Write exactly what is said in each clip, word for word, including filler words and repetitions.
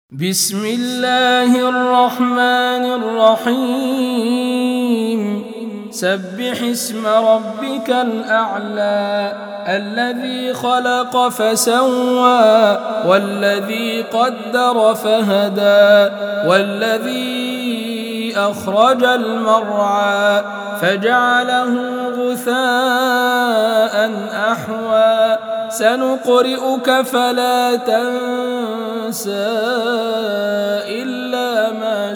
بسم الله الرحمن الرحيم سبح اسم ربك الأعلى الذي خلق فسوى والذي قدر فهدى والذي أخرج المرعى فجعله غثاء أحوى سنقرئك فلا تنسى إلا ما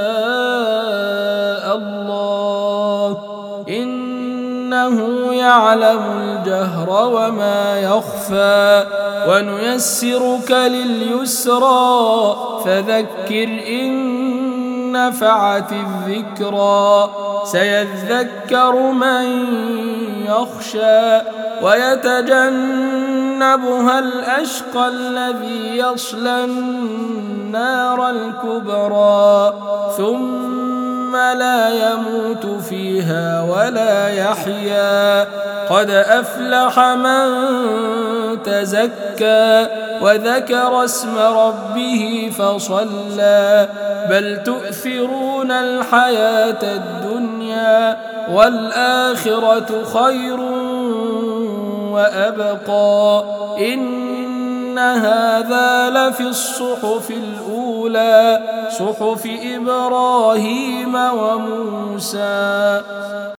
شاء الله إنه يعلم الجهر وما يخفى ونيسرك لليسرى فذكر إن نفعت الذكرى سيذكر من يخشى ويتجنبها الأشقى الذي يصلى النار الكبرى ثم لا يموت فيها ولا يحيا قد أفلح من تزكى وذكر اسم ربه فصلى بل تؤثرون الحياة الدنيا والآخرة خير وأبقى إن هذا لفي الصحف الأولى صحف إبراهيم وموسى.